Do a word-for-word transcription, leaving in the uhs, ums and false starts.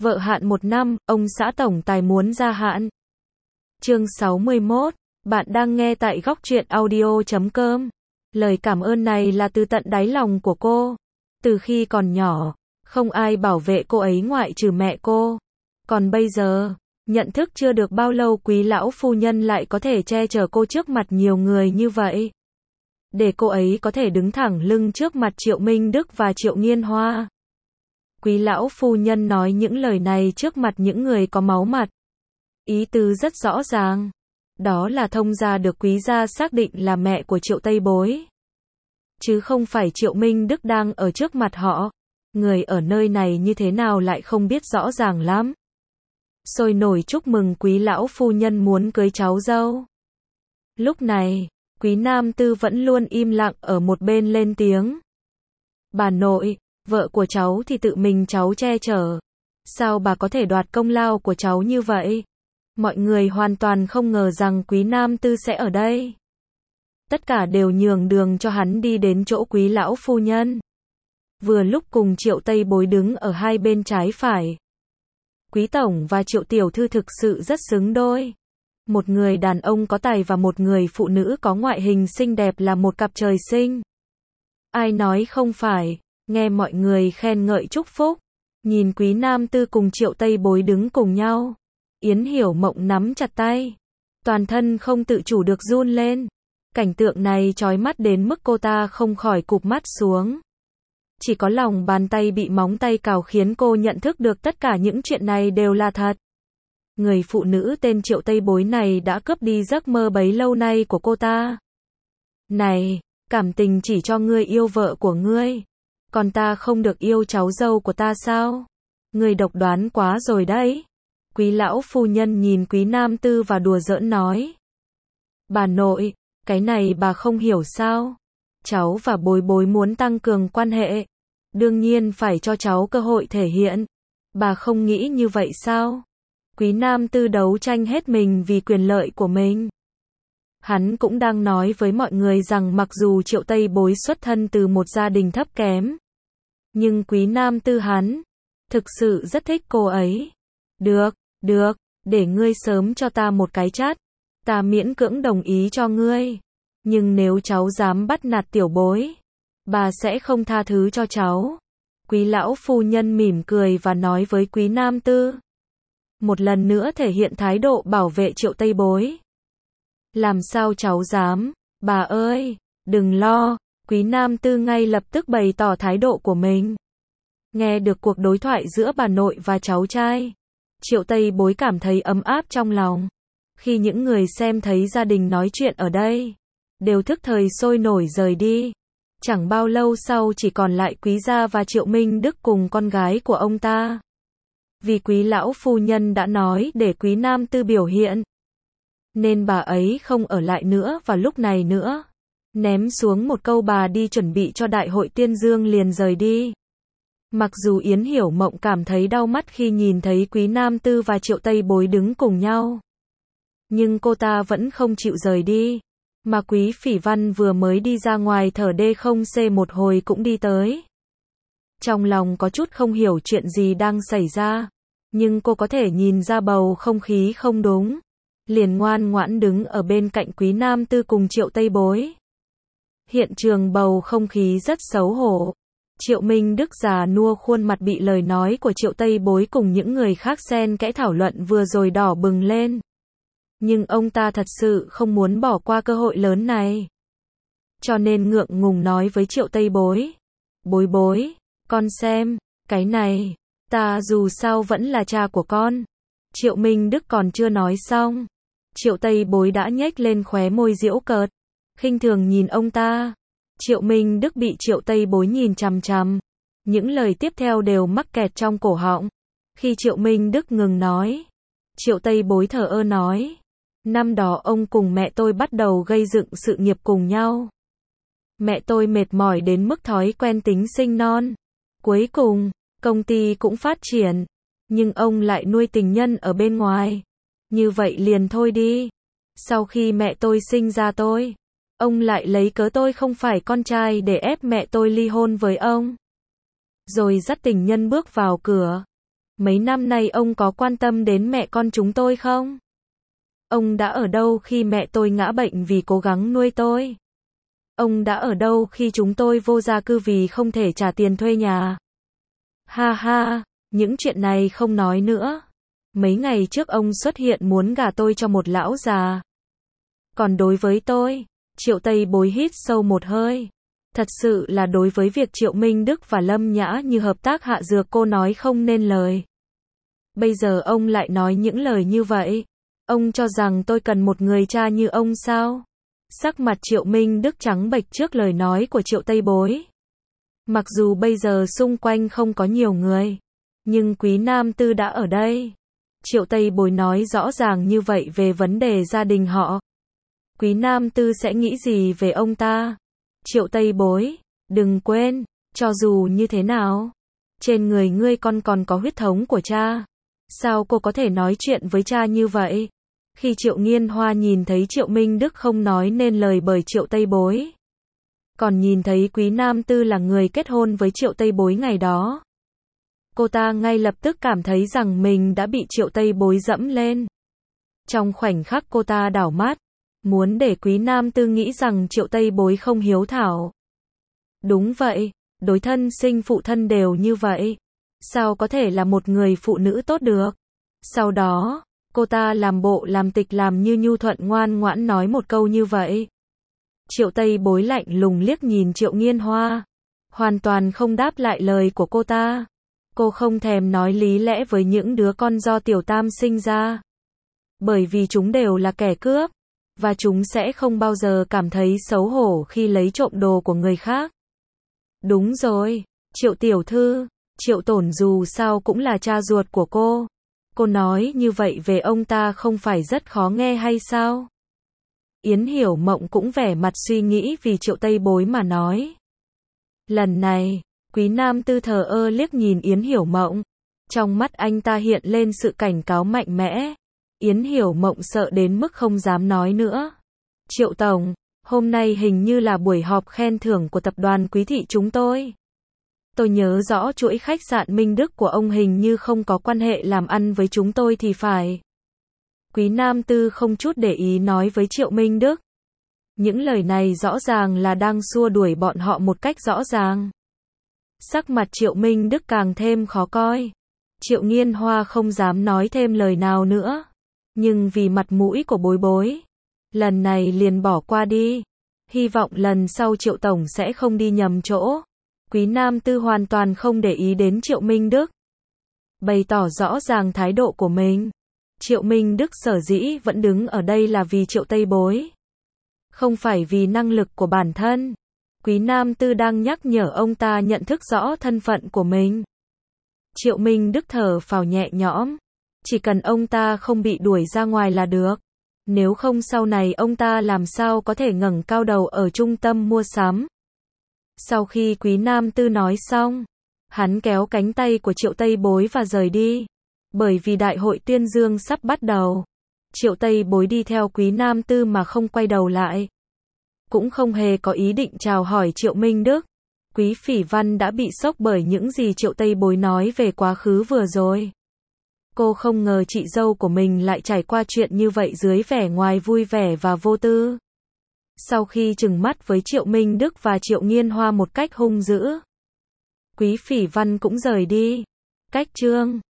Vợ hạn một năm, ông xã tổng tài muốn gia hạn. Chương sáu mươi mốt, bạn đang nghe tại góc truyện audio chấm com. Lời cảm ơn này là từ tận đáy lòng của cô. Từ khi còn nhỏ, không ai bảo vệ cô ấy ngoại trừ mẹ cô. Còn bây giờ, nhận thức chưa được bao lâu quý lão phu nhân lại có thể che chở cô trước mặt nhiều người như vậy. Để cô ấy có thể đứng thẳng lưng trước mặt Triệu Minh Đức và Triệu Nghiên Hoa. Quý lão phu nhân nói những lời này trước mặt những người có máu mặt. Ý tứ rất rõ ràng. Đó là thông gia được quý gia xác định là mẹ của Triệu Tây Bối. Chứ không phải Triệu Minh Đức đang ở trước mặt họ. Người ở nơi này như thế nào lại không biết rõ ràng lắm. Sôi nổi chúc mừng quý lão phu nhân muốn cưới cháu dâu. Lúc này, quý nam tư vẫn luôn im lặng ở một bên lên tiếng. Bà nội, vợ của cháu thì tự mình cháu che chở. Sao bà có thể đoạt công lao của cháu như vậy? Mọi người hoàn toàn không ngờ rằng quý nam tư sẽ ở đây. Tất cả đều nhường đường cho hắn đi đến chỗ quý lão phu nhân. Vừa lúc cùng Triệu Tây Bối đứng ở hai bên trái phải. Quý tổng và Triệu tiểu thư thực sự rất xứng đôi. Một người đàn ông có tài và một người phụ nữ có ngoại hình xinh đẹp là một cặp trời sinh. Ai nói không phải, nghe mọi người khen ngợi chúc phúc. Nhìn quý nam tư cùng Triệu Tây Bối đứng cùng nhau. Yến Hiểu Mộng nắm chặt tay. Toàn thân không tự chủ được run lên. Cảnh tượng này chói mắt đến mức cô ta không khỏi cụp mắt xuống. Chỉ có lòng bàn tay bị móng tay cào khiến cô nhận thức được tất cả những chuyện này đều là thật. Người phụ nữ tên Triệu Tây Bối này đã cướp đi giấc mơ bấy lâu nay của cô ta. Này, cảm tình chỉ cho ngươi yêu vợ của ngươi. Còn ta không được yêu cháu dâu của ta sao? Ngươi độc đoán quá rồi đấy. Quý lão phu nhân nhìn quý nam tư và đùa giỡn nói. Bà nội, cái này bà không hiểu sao? Cháu và Bối Bối muốn tăng cường quan hệ. Đương nhiên phải cho cháu cơ hội thể hiện. Bà không nghĩ như vậy sao? Quý nam tư đấu tranh hết mình vì quyền lợi của mình. Hắn cũng đang nói với mọi người rằng mặc dù Triệu Tây Bối xuất thân từ một gia đình thấp kém. Nhưng quý nam tư hắn thực sự rất thích cô ấy. Được, được, để ngươi sớm cho ta một cái chát. Ta miễn cưỡng đồng ý cho ngươi. Nhưng nếu cháu dám bắt nạt tiểu bối, bà sẽ không tha thứ cho cháu. Quý lão phu nhân mỉm cười và nói với quý nam tư. Một lần nữa thể hiện thái độ bảo vệ Triệu Tây Bối. Làm sao cháu dám, bà ơi, đừng lo. Quý nam tư ngay lập tức bày tỏ thái độ của mình. Nghe được cuộc đối thoại giữa bà nội và cháu trai, Triệu Tây Bối cảm thấy ấm áp trong lòng. Khi những người xem thấy gia đình nói chuyện ở đây, đều thức thời sôi nổi rời đi. Chẳng bao lâu sau chỉ còn lại quý gia và Triệu Minh Đức cùng con gái của ông ta. Vì quý lão phu nhân đã nói để quý nam tư biểu hiện, nên bà ấy không ở lại nữa và lúc này nữa. Ném xuống một câu bà đi chuẩn bị cho đại hội tuyên dương liền rời đi. Mặc dù Yến Hiểu Mộng cảm thấy đau mắt khi nhìn thấy quý nam tư và Triệu Tây Bối đứng cùng nhau. Nhưng cô ta vẫn không chịu rời đi. Mà quý Phỉ Văn vừa mới đi ra ngoài thở đê không xê một hồi cũng đi tới. Trong lòng có chút không hiểu chuyện gì đang xảy ra. Nhưng cô có thể nhìn ra bầu không khí không đúng. Liền ngoan ngoãn đứng ở bên cạnh quý nam tư cùng Triệu Tây Bối. Hiện trường bầu không khí rất xấu hổ. Triệu Minh Đức già nua khuôn mặt bị lời nói của Triệu Tây Bối cùng những người khác xen kẽ thảo luận vừa rồi đỏ bừng lên. Nhưng ông ta thật sự không muốn bỏ qua cơ hội lớn này. Cho nên ngượng ngùng nói với Triệu Tây Bối. Bối bối, con xem, cái này, ta dù sao vẫn là cha của con. Triệu Minh Đức còn chưa nói xong. Triệu Tây Bối đã nhếch lên khóe môi giễu cợt. Khinh thường nhìn ông ta. Triệu Minh Đức bị Triệu Tây Bối nhìn chằm chằm. Những lời tiếp theo đều mắc kẹt trong cổ họng. Khi Triệu Minh Đức ngừng nói, Triệu Tây Bối thờ ơ nói. Năm đó ông cùng mẹ tôi bắt đầu gây dựng sự nghiệp cùng nhau. Mẹ tôi mệt mỏi đến mức thói quen tính sinh non. Cuối cùng, công ty cũng phát triển. Nhưng ông lại nuôi tình nhân ở bên ngoài. Như vậy liền thôi đi. Sau khi mẹ tôi sinh ra tôi, ông lại lấy cớ tôi không phải con trai để ép mẹ tôi ly hôn với ông. Rồi dắt tình nhân bước vào cửa. mấy năm nay ông có quan tâm đến mẹ con chúng tôi không? Ông đã ở đâu khi mẹ tôi ngã bệnh vì cố gắng nuôi tôi? Ông đã ở đâu khi chúng tôi vô gia cư vì không thể trả tiền thuê nhà? Ha ha, những chuyện này không nói nữa. Mấy ngày trước ông xuất hiện muốn gả tôi cho một lão già. Còn đối với tôi, Triệu Tây Bối hít sâu một hơi. Thật sự là đối với việc Triệu Minh Đức và Lâm Nhã Như hợp tác hạ dược cô nói không nên lời. Bây giờ ông lại nói những lời như vậy. Ông cho rằng tôi cần một người cha như ông sao? Sắc mặt Triệu Minh Đức trắng bệch trước lời nói của Triệu Tây Bối. Mặc dù bây giờ xung quanh không có nhiều người, nhưng Quý Nam Tư đã ở đây. Triệu Tây Bối nói rõ ràng như vậy về vấn đề gia đình họ. Quý Nam Tư sẽ nghĩ gì về ông ta? Triệu Tây Bối, đừng quên, cho dù như thế nào, trên người ngươi con còn có huyết thống của cha. Sao cô có thể nói chuyện với cha như vậy? Khi Triệu Nghiên Hoa nhìn thấy Triệu Minh Đức không nói nên lời bởi Triệu Tây Bối, còn nhìn thấy Quý Nam Tư là người kết hôn với Triệu Tây Bối ngày đó, cô ta ngay lập tức cảm thấy rằng mình đã bị Triệu Tây Bối dẫm lên. Trong khoảnh khắc cô ta đảo mắt, muốn để Quý Nam Tư nghĩ rằng Triệu Tây Bối không hiếu thảo. Đúng vậy, đối thân sinh phụ thân đều như vậy. Sao có thể là một người phụ nữ tốt được? Sau đó, cô ta làm bộ làm tịch làm như nhu thuận ngoan ngoãn nói một câu như vậy. Triệu Tây Bối lạnh lùng liếc nhìn Triệu Nghiên Hoa, hoàn toàn không đáp lại lời của cô ta. Cô không thèm nói lý lẽ với những đứa con do Tiểu Tam sinh ra. Bởi vì chúng đều là kẻ cướp, và chúng sẽ không bao giờ cảm thấy xấu hổ khi lấy trộm đồ của người khác. Đúng rồi, Triệu Tiểu Thư, Triệu Tổn dù sao cũng là cha ruột của cô. Cô nói như vậy về ông ta không phải rất khó nghe hay sao? Yến Hiểu Mộng cũng vẻ mặt suy nghĩ vì Triệu Tây Bối mà nói. Lần này, Quý Nam Tư thờ ơ liếc nhìn Yến Hiểu Mộng. Trong mắt anh ta hiện lên sự cảnh cáo mạnh mẽ. Yến Hiểu Mộng sợ đến mức không dám nói nữa. Triệu Tổng, hôm nay hình như là buổi họp khen thưởng của tập đoàn Quý Thị chúng tôi. Tôi nhớ rõ chuỗi khách sạn Minh Đức của ông hình như không có quan hệ làm ăn với chúng tôi thì phải. Quý Nam Tư không chút để ý nói với Triệu Minh Đức. Những lời này rõ ràng là đang xua đuổi bọn họ một cách rõ ràng. Sắc mặt Triệu Minh Đức càng thêm khó coi. Triệu Nghiên Hoa không dám nói thêm lời nào nữa. Nhưng vì mặt mũi của Bối Bối, lần này liền bỏ qua đi. Hy vọng lần sau Triệu Tổng sẽ không đi nhầm chỗ. Quý Nam Tư hoàn toàn không để ý đến Triệu Minh Đức, bày tỏ rõ ràng thái độ của mình. Triệu Minh Đức sở dĩ vẫn đứng ở đây là vì Triệu Tây Bối, không phải vì năng lực của bản thân. Quý Nam Tư đang nhắc nhở ông ta nhận thức rõ thân phận của mình. Triệu Minh Đức thở phào nhẹ nhõm. Chỉ cần ông ta không bị đuổi ra ngoài là được. Nếu không sau này ông ta làm sao có thể ngẩng cao đầu ở trung tâm mua sắm. Sau khi Quý Nam Tư nói xong, hắn kéo cánh tay của Triệu Tây Bối và rời đi. Bởi vì đại hội tuyên dương sắp bắt đầu, Triệu Tây Bối đi theo Quý Nam Tư mà không quay đầu lại. Cũng không hề có ý định chào hỏi Triệu Minh Đức. Quý Phỉ Văn đã bị sốc bởi những gì Triệu Tây Bối nói về quá khứ vừa rồi. Cô không ngờ chị dâu của mình lại trải qua chuyện như vậy dưới vẻ ngoài vui vẻ và vô tư. Sau khi trừng mắt với Triệu Minh Đức và Triệu Nghiên Hoa một cách hung dữ, Quý Phỉ Văn cũng rời đi. Cách chương